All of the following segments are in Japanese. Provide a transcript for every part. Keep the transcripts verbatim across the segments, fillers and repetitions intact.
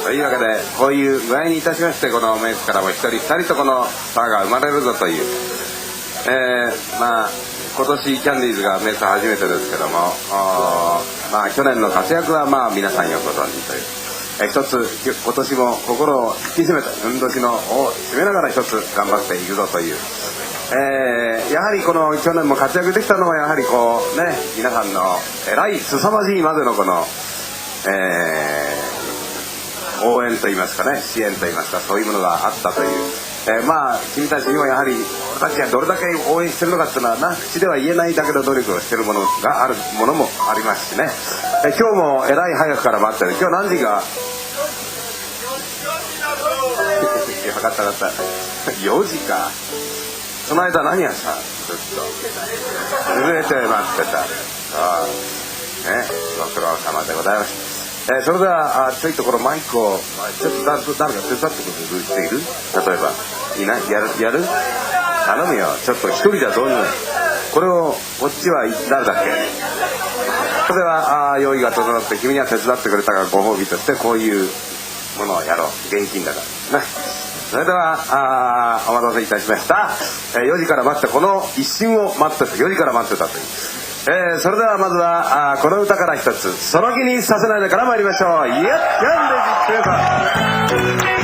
というわけで、こういう具合にいたしまして、このメイクからも一人二人とこのスターが生まれるぞという、えー、まあ今年キャンディーズがメイク初めてですけども、まあ去年の活躍はまあ皆さんよくご存知という、えー、一つ今年も心を引き締めて、ふんどしの尾を締めながら一つ頑張っていくぞという、えー、やはりこの去年も活躍できたのはやはりこうね、皆さんのえらい凄まじいまでのこの、えー、応援といいますかね、支援といいますか、そういうものがあったという、えー、まあ君たちにもやはり俺たちがどれだけ応援してるのかっていうのはな、口では言えないだけの努力をしてるものがあるものもありますしね、えー、今日もえらい早くから待ってる。今日何時が分かった分かったよじか。その間何やったずっと震えて待ってた。ああね、ご苦労様でございます。えー、それではあちょいとこのマイクをちょっと誰か手伝ってくれる人いる？例えばいない？やる？やる？頼むよ。ちょっと一人じゃどうにも。これをこっちは誰だっけ？それではあ用意が整って、君には手伝ってくれたがご褒美としてこういうものをやろう。現金だからね。それではあお待たせいたしました、えー、よじから待って、この一瞬を待ってた、よじから待ってたという、えー、それではまずはあこの歌から一つ、その気にさせないでから参りましょう。いや、キャンディーズ皆さん。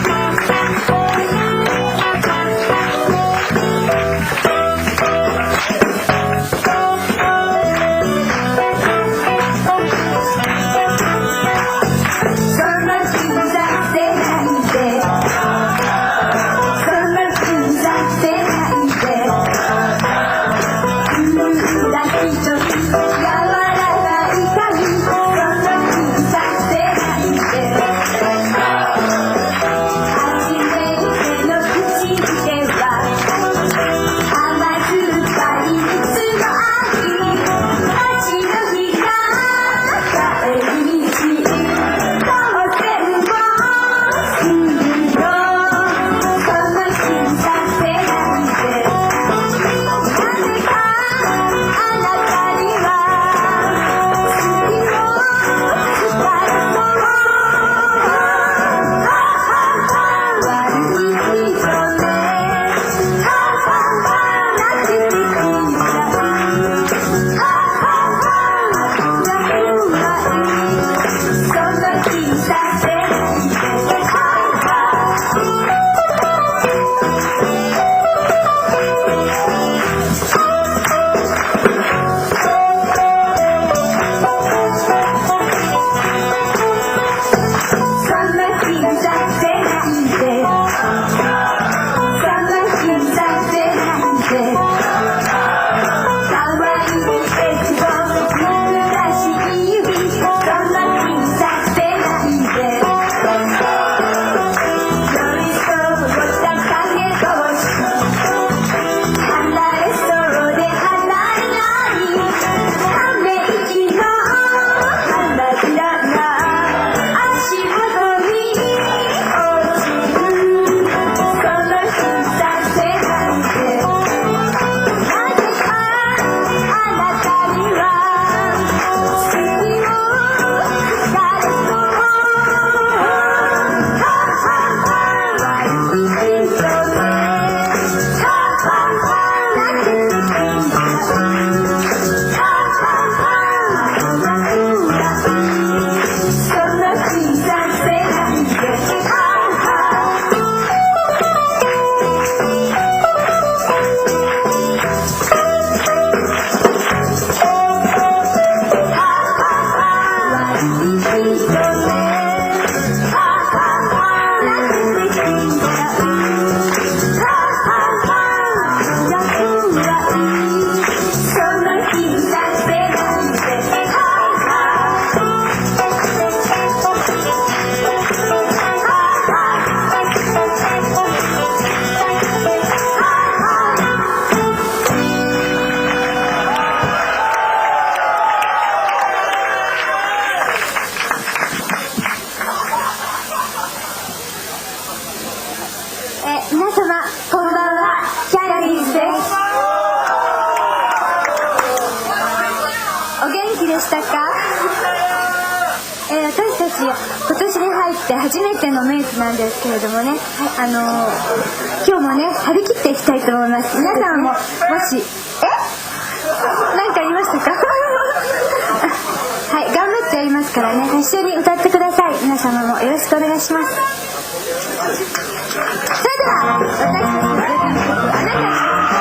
ええー、私たち今年に入って初めてのメイツなんですけれどもね、はい、あのー、今日もね張り切っていきたいと思います。皆さんももしえ何か言いましたかはい、頑張ってやりますからね、一緒に歌ってください。皆様もよろしくお願いします。それでは私たちのデビュー曲、あなたに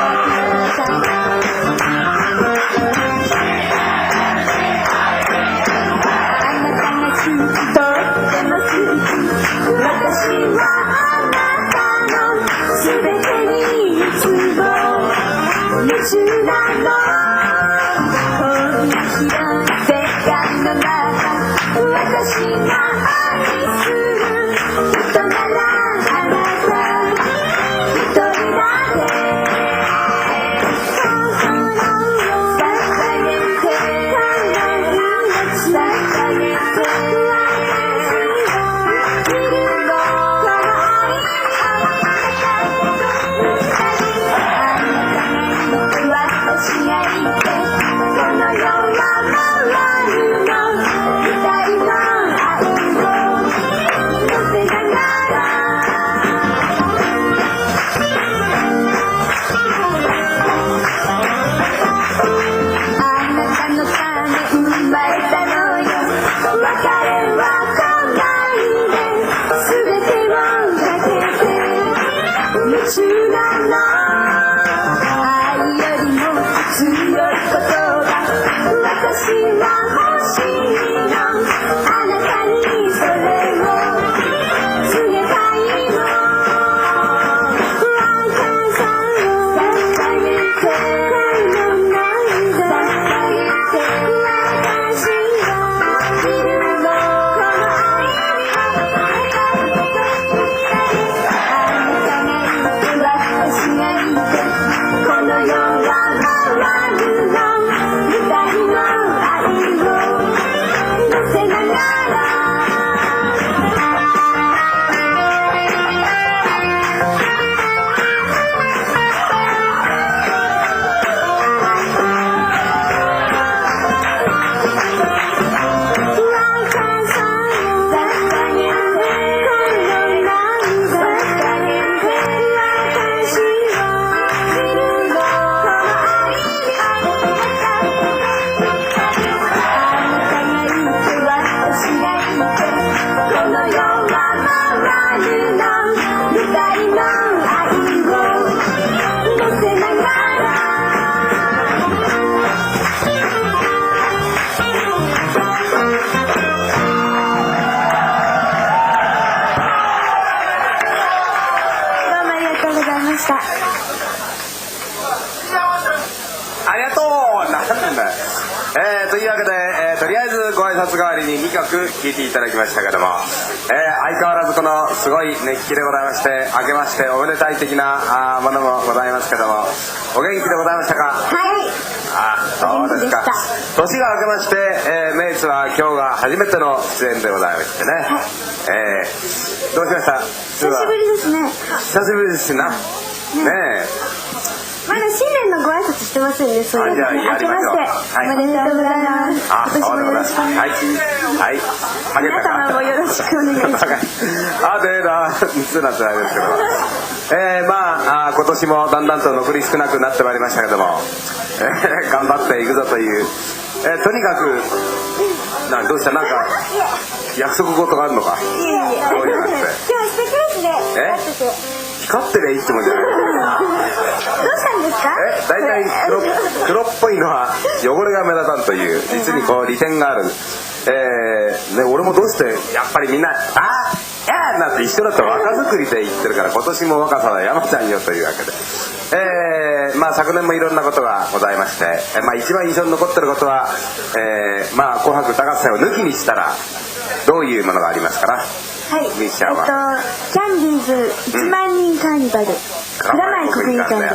ありがとう。なんだ、えー、というわけで、えー、とりあえずご挨拶代わりににきょく聴いていただきましたけども、えー、相変わらずこのすごい熱気でございまして、明けましておめでたい的なあものもございますけども、お元気でございましたか？ はい。 あ、そうですか。年が明けまして、えー、メイツは今日が初めての出演でございましてね、はい、えー、どうしました？ 久しぶりですね。 久しぶりですな、ねえ、 まだ新年のご挨拶してませんね。そういうじゃあやりましょう。 はい、おめでとうございます。 あ、 今年もよろしくお願いします。 はいはい。 皆様もよろしくお願いします。 あでだつなつらいですけど、えー、まあ今年もだんだんと残り少なくなってまいりましたけども、えー、頑張っていくぞという、えー、とにかくなどうしたなんか約束事があるのか。 いえいえ。今日は素敵ですね。 え？光ってりゃいいってもんじゃない。 どうしたんですか？ え、だいたい黒、黒っぽいのは汚れが目立たんという実にこう利点がある。えー、ね、俺もどうしてやっぱりみんなあーやーなんて一緒だと若作りで言ってるから、今年も若さは山ちゃんよというわけで、えー、まあ昨年もいろんなことがございまして、えー、まあ一番印象に残ってることは、えー、まあ紅白歌合戦を抜きにしたらどういうものがありますかな。 はい、えっと、キャンディーズいちまんにんカーニバル、蔵前国技館で、はい、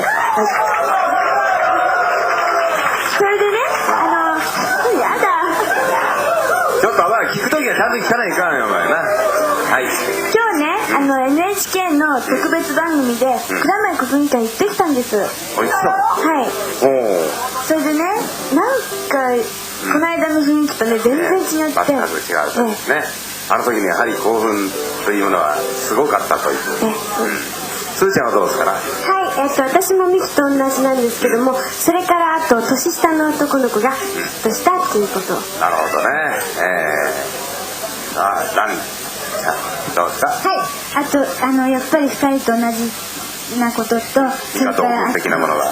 それでね、あのやだ、 ちょっとお前聞くときはちゃんと聞かないかんよお前な。はい、 今日ね、あの エヌエイチケー の特別番組で、うん、蔵前国技館行ってきたんです。 おいしそう。 はい。 おそれでね、なんかうん、この間の雰囲気とね全然違って、ね、 全く違うとですね、あの時にやはり興奮というものはすごかったという、うん、すーちゃんはどうですかな。 はい、えー、と私もミキと同じなんですけども、それからあと年下の男の子がヒットしたっていうこと、うん、 なるほどね。えー、さあランさんどうですか。 はい、あとあのやっぱりふたりと同じなことと、 以下同文的なものが、はい、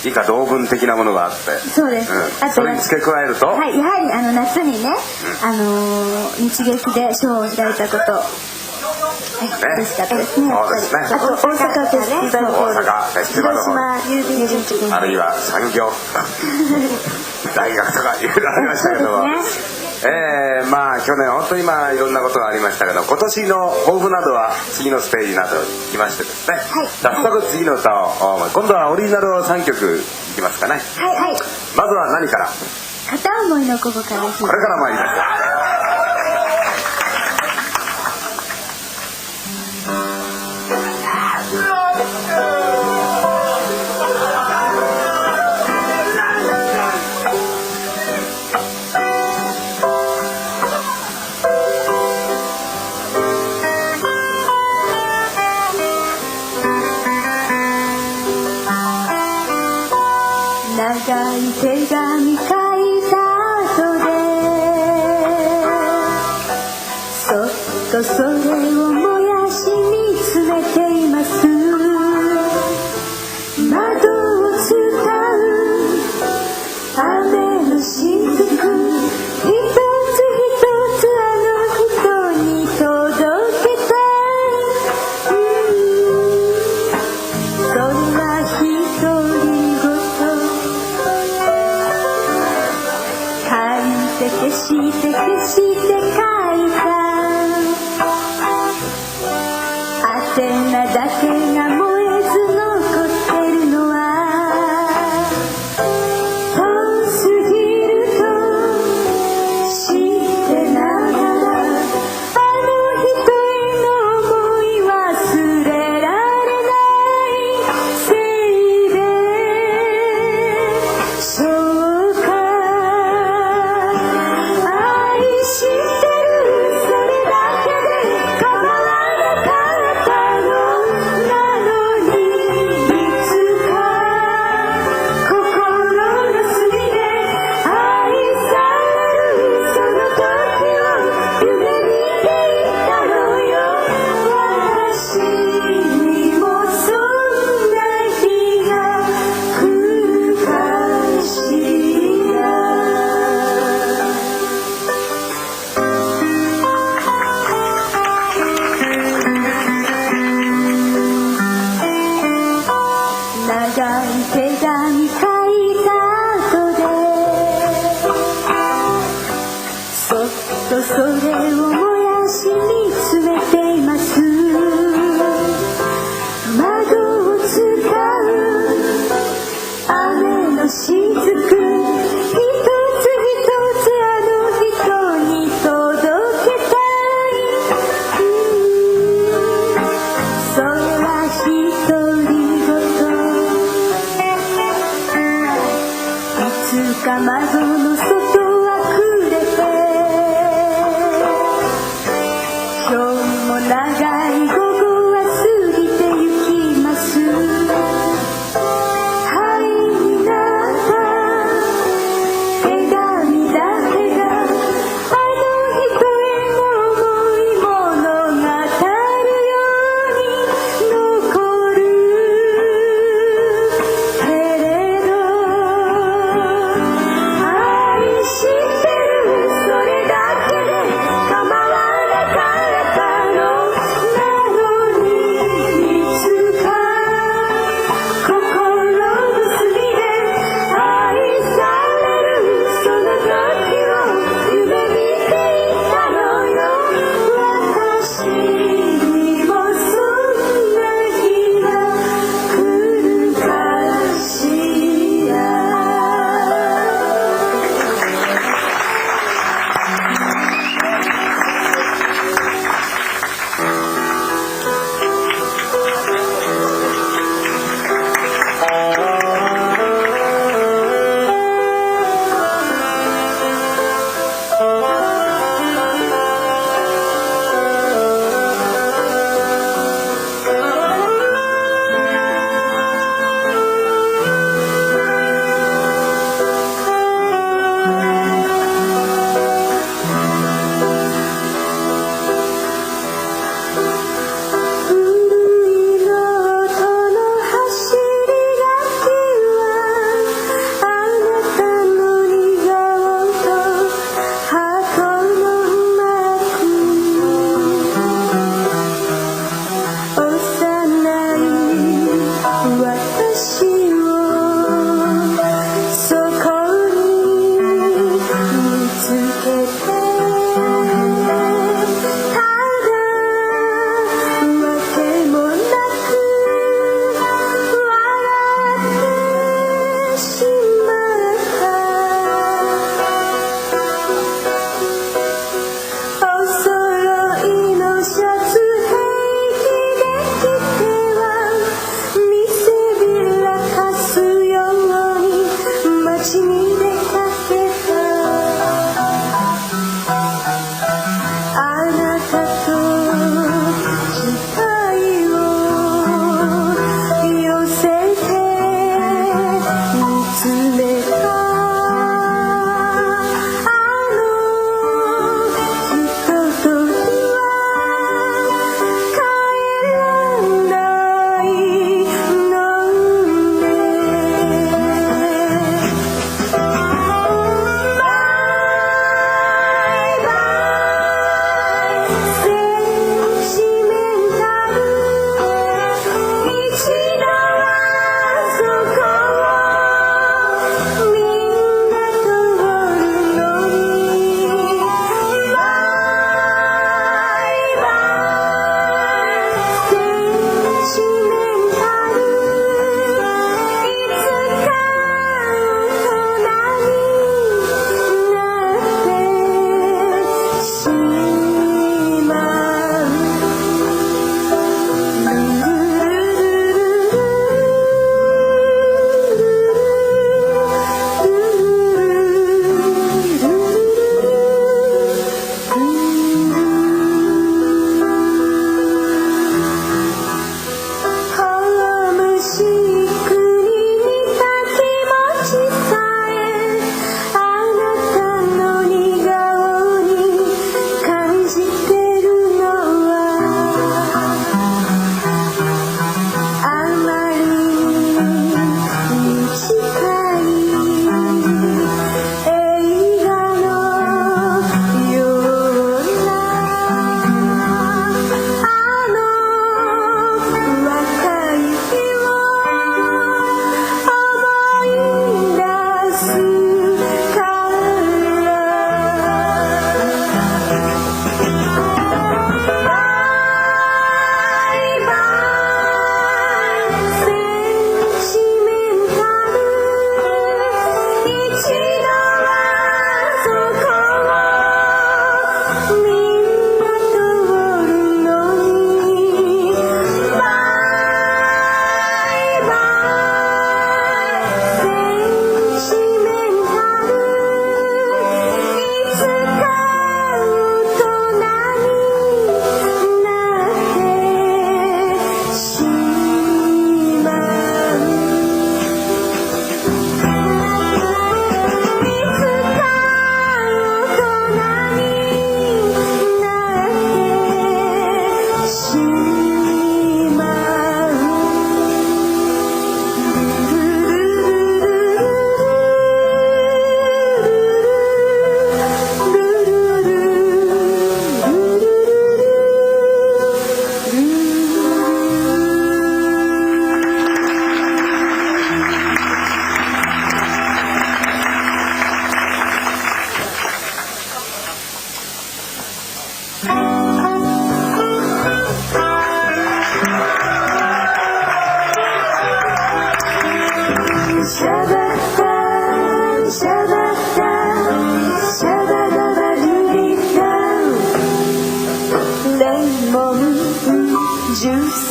以下同文的なものがあって、 そうです、うん、あとそれに付け加えると、 はい、やはりあの夏にね、うん、あのー、日劇でショーを開いたこと、ね、嬉しかったですね。 そうですね。 あと大阪フェスティバルホール、 大阪フェスティバルホール、 広島郵便局、 あるいは産業大学とかいろいろありましたけども、ね、えー、まあ去年本当にまあいろんなことがありましたけど、今年の抱負などは次のステージなどに来ましてですね、はい、早速次の歌を今度はオリジナルをさんきょくいきますかね。 はいはい、 まずは何から。 片思いのここからこれから参りましょう。 長い手紙書いた後でそっとそれを燃やし見つめています。窓を伝う雨の雫、一つ一つあの人に届けたい、うん、それは一人消して消して書いた宛名だけが燃えず残ってるのは遠すぎると知ってながら、あの人への想い忘れられないせいでそうか知ってる、それだけで構わなかったのなのに、いつか心の隅で愛されるその時を夢見ていたのよ。私にもそんな日が来るかしら。長い手紙書いた後でそっとそれを燃やし見つめています。窓を伝う雨の雫、一つ一つあの人に届けたい、それは一人いつか窓の外は暮れて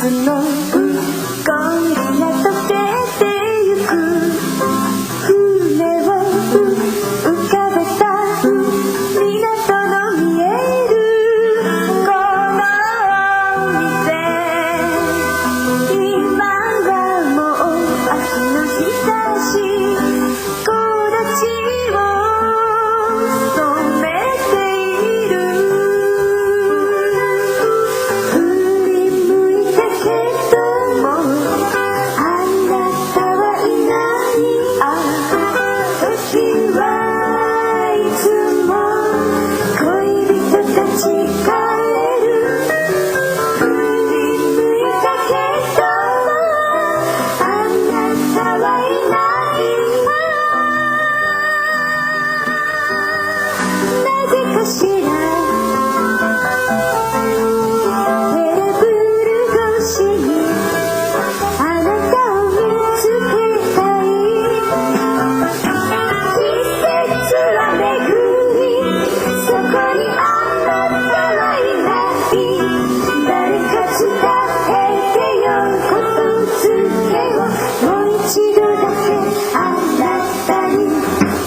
の氷が溶けてゆく船を浮かべた港の見えるこのお店今はもう秋の日差し木立を染めている振り向いたけどもあなたはいないあ時はいつも恋人たち帰る振り向いたけどもあなたはいないなぜかしらテーブル越しにあなたを見つけたい季節は巡りそこにあなたはいない誰か伝えてよことつけをもう一度だけあなたに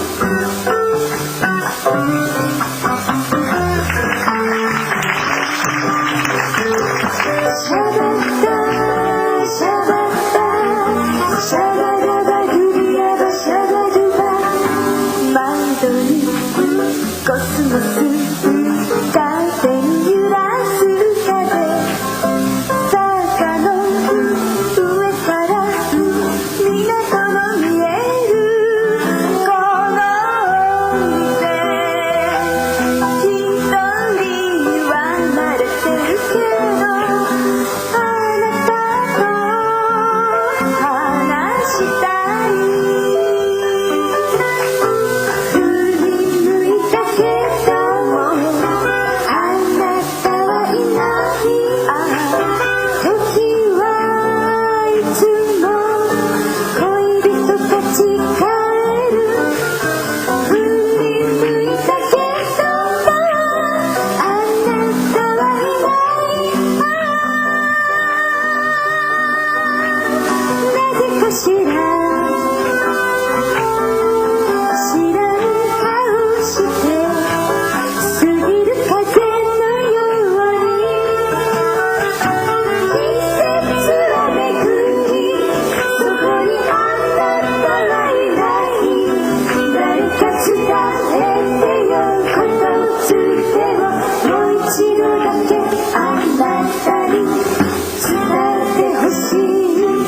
シャバダシャバダシャバダバグリアバシャバドバ窓にコスモスカーテン揺らす風坂の上から港の見えるこの店一人は慣れてるけどあなたと話したい振り向いたけどもあなたはいないあ時はいつも恋人たち帰る振り向いたけどもあなたはいないなぜかしら知らん顔して過ぎる風のように季節は巡りそこにあなたはいない誰か伝えてよことつてをもう一度だけあなたに伝えてほしい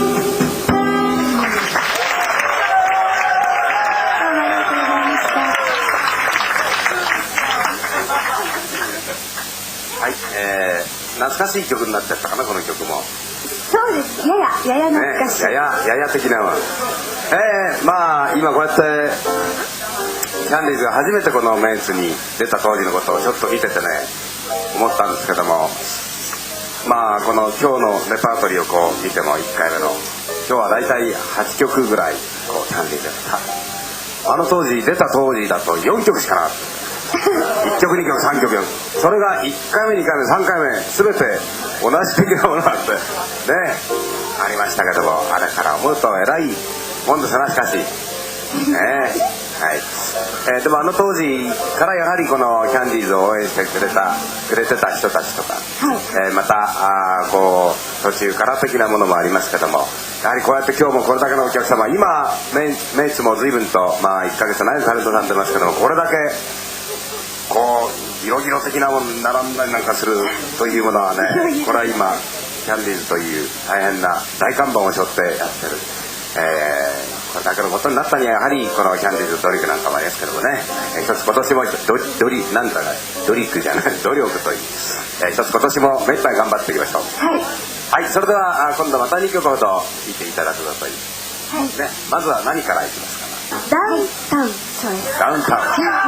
はい、えー、懐かしい曲になっちゃったかな、この曲も。 そうですやややや懐かしい、 ね、やややや的なのはえー、まあ今こうやってキャンディーズが初めてこのメンツに出た当時のことをちょっと見ててね思ったんですけども、まあこの今日のレパートリーをこう見てもいっかいめの今日はだいたいはちきょくぐらいこうキャンディーズが出た。あの当時出た当時だとよんきょくしかなかったいっきょくにきょくさんきょくよんそれがいっかいめにかいめさんかいめ全て同じ的なものがあってねありましたけども、あれから思うと偉いもんですな、しかしねはい、えー、でもあの当時からやはりこのキャンディーズを応援してくれたくれてた人たちとか、 はいえー、またあこう途中から的なものもありますけども、やはりこうやって今日もこれだけのお客様、今メイメイツも随分と、まあ、いっかげつないタレントさん出ますけども、これだけこうギロギロ的なものに並んだりなんかするというものはね、これは今キャンディーズという大変な大看板を背負ってやってる、えー、これだけのことになったにはやはりこのキャンディーズドリックなんかもありますけどもね、えー、一つ今年もドドリなんだかドリックじゃない努力という、えー、一つ今年も目いっぱい頑張っていきましょう。 はいはい、それでは今度またにきょくほど聴いていただくといい、 はいね、まずは何からいきますかな。 ダウンタウンそうですダウンタウン、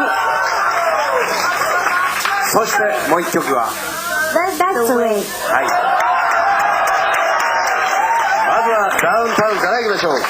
そしてもう一曲は That's the way はい、まずはダウンタウンからいきましょう。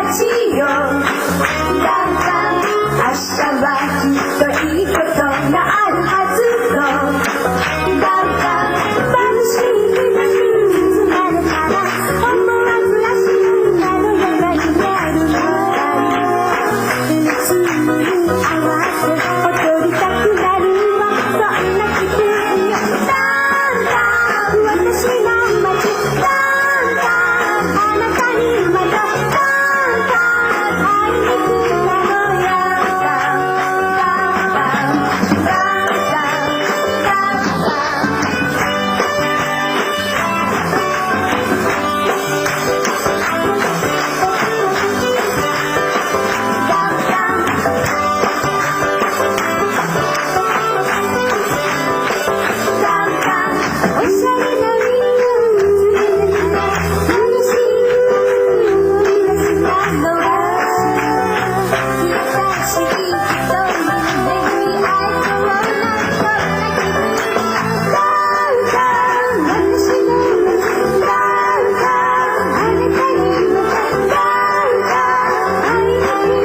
ちよだんだん明日はきっといいことがあるはずとだんだん眩しい日差しに包まれたら思わず足になるような夢あるのリズムに合わせ踊りたくなるわそんな気分よだんだん私の街だんだんあなたにまただんだん会いに来たのよだんだんだんだんおしゃれなリンゴに連れて楽しい夢がの優しい人に巡り合えそうなそんな気分だんだん私の夢だんだんあなたにまただんだん会いに来る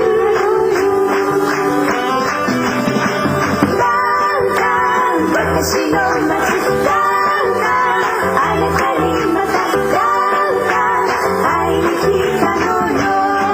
だんだん私の街だあなたにまただんだん会いに来たのよ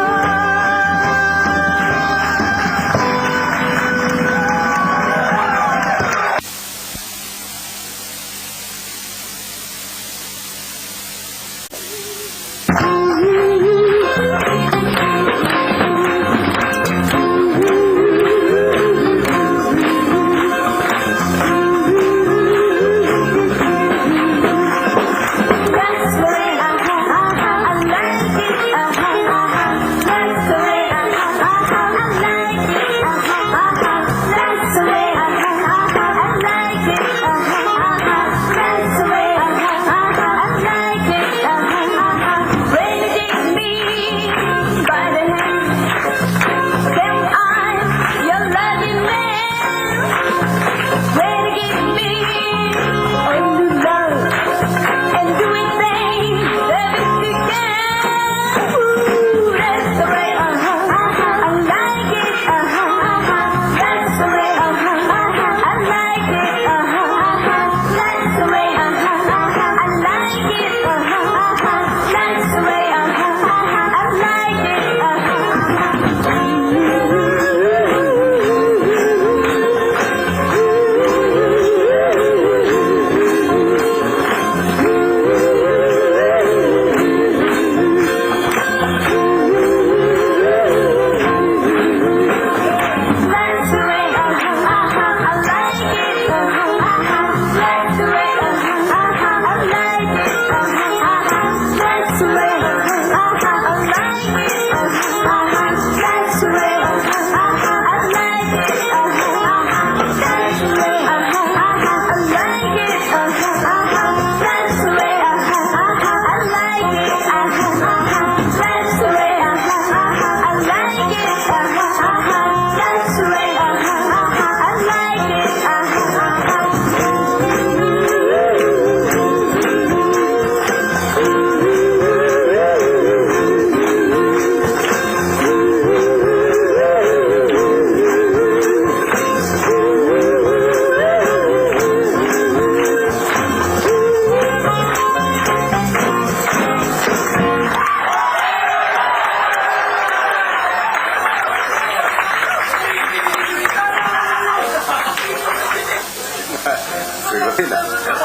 すごいな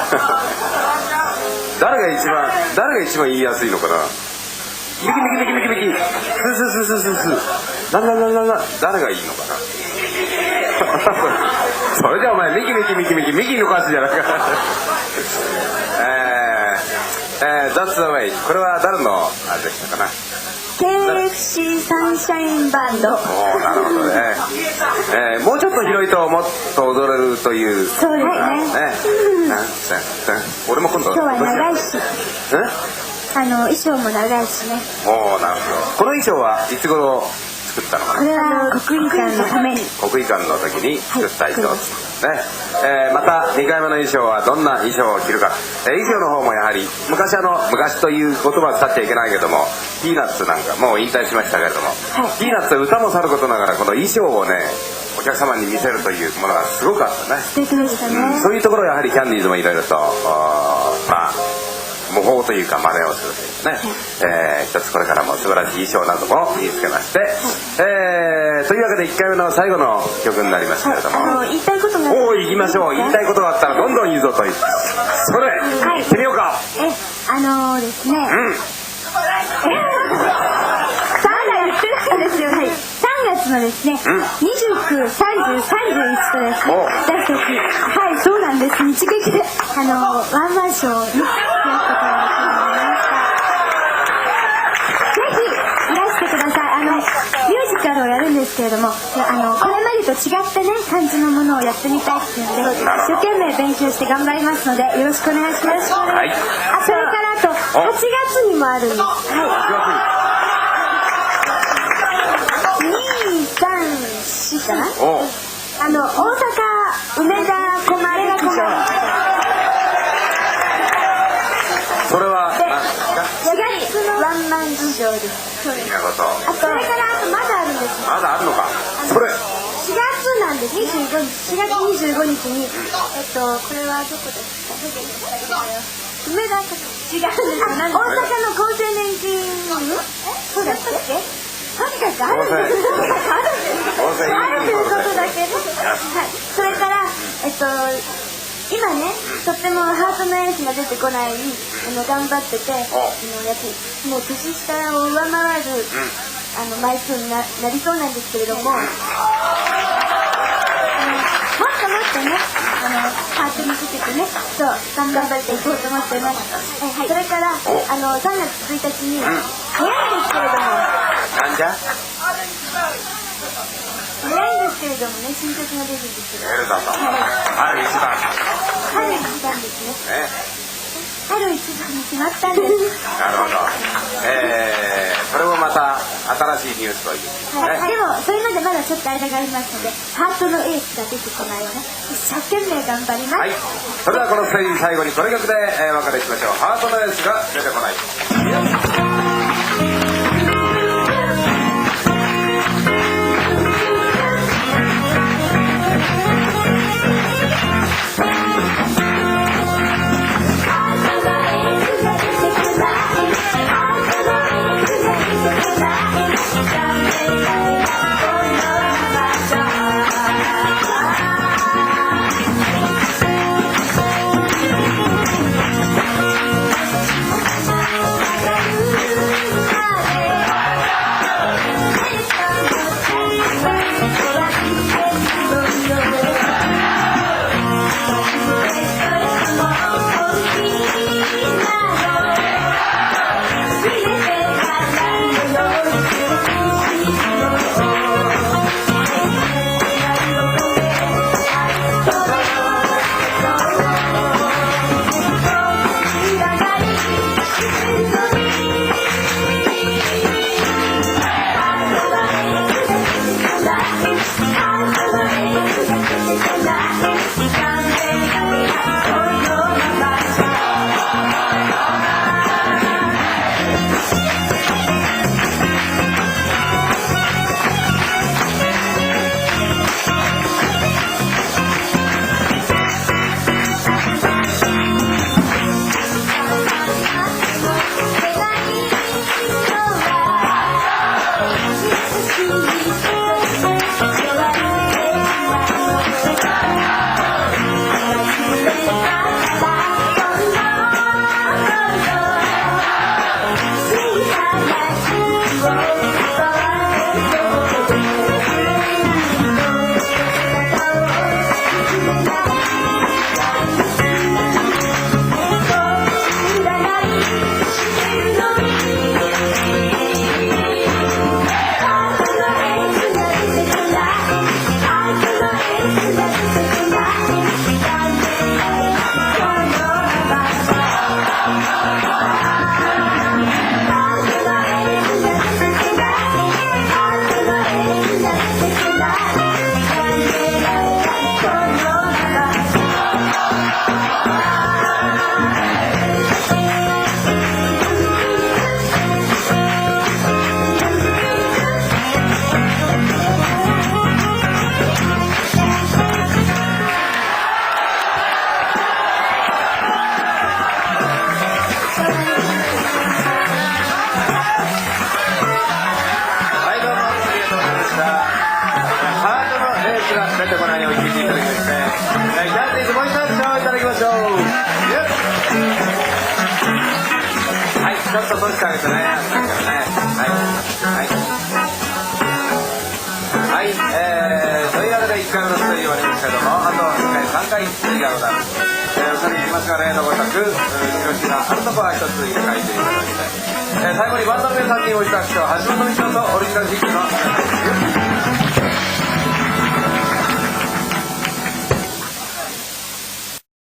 誰が一番誰が一番言いやすいのかな。ミキミキミキミキミキススススススななななな誰がいいのかなそれじゃお前ミキミキミキミキミキの歌詞じゃないかえー、えー、That's the way これは誰のあれでしたかな。 ケーエフシー サンシャインバンド。 おー、なるほどね、えー、もうちょっと広いともっと踊れるという。 そうですね、 ね、俺も今度今日は長いし、あの衣装も長いしね。 おー、なるほど。この衣装はいつ頃作ったのかな。 これは国技館のために、 国技館の時に作った衣装、 はい、 ねえー、またにかいめの衣装はどんな衣装を着るか、えー、衣装の方もやはり昔あの昔という言葉を使っちゃいけないけども、ピーナッツなんかもう引退しましたけれども、はい、ピーナッツは歌もさることながらこの衣装をねお客様に見せるというものがすごくあったね。 素敵でしたね、 うん、そういうところはやはりキャンディーズもいろいろとまあ模倣というか真似をするというかね、はい、えー、一つこれからも素晴らしい衣装なども身につけまして、はい、えー、というわけでいっかいめの最後の曲になりますけれども、 はい、あの言いたいことがおお行きましょう。言いたいことがあったらどんどん言うぞという、それ、はい、行ってみようか。 えあのー、ですね、うん、まだ言ってないんですよ。はい、さんがつのですね、うん、にじゅうく、さんじゅう、さんじゅういちとですね出すとき、はいそうなんです、日劇であのー、ワンマンショーをねやったことができました。ぜひいらしてください。あのミュージカルをやるんですけれども、あのこれまでと違ったね感じのものをやってみたいっていうので一生懸命勉強して頑張りますのでよろしくお願いします。はい、あそれからあとはちがつにもあるんです。はい、に、さん、しかな、あの大阪梅田コマレラコマそれはしがつのワンマン事情です。そうです。あとそれからあとまだあるんです。 まだあるのか。それしがつなんです。にじゅうごにち、しがつにじゅうごにちに、えっとこれはどこですか。梅田違うんですよ。大阪の厚生年金えそうだっけ。とにかくあるんです。あるということだけで、はい。それからえっと今ね、とってもハートのエースが出てこない、あの頑張ってて、あのやつもう年下を上回る、あの枚数に な, なりそうなんですけれども、あのもっともっとね、あのハートにつけてね、そう頑張っていこうと思っています。はい、それからあのさんがつついたちに、早いんですけれども、 なんじゃ？ 早いんですけれどもね、新曲が出るんですけど、 春だと、春一番、 春一番ですね。ね、春一番に決まったんです。 なるほど。えー、それもまた新しいニュースという、 はい、ね。でもそれまでまだちょっと間がありますので、ハートのエースが出てこないよね。一生懸命頑張ります。はい。 それではこのステージ最後にこの曲で、えー、お別れしましょう。ハートのエースが出てこない。 っと閉じてあげてね。はいはいはい、えー、というわけでいっかいのステージ終わりましたけども、あとにかいさんかいステージがございます。えー、おそれいきますが例のごとく広島あるとこは一つ入れ替えていただきたい。えー、最後にバンドの皆さんにおいたしと橋本美京とオリジナルシックの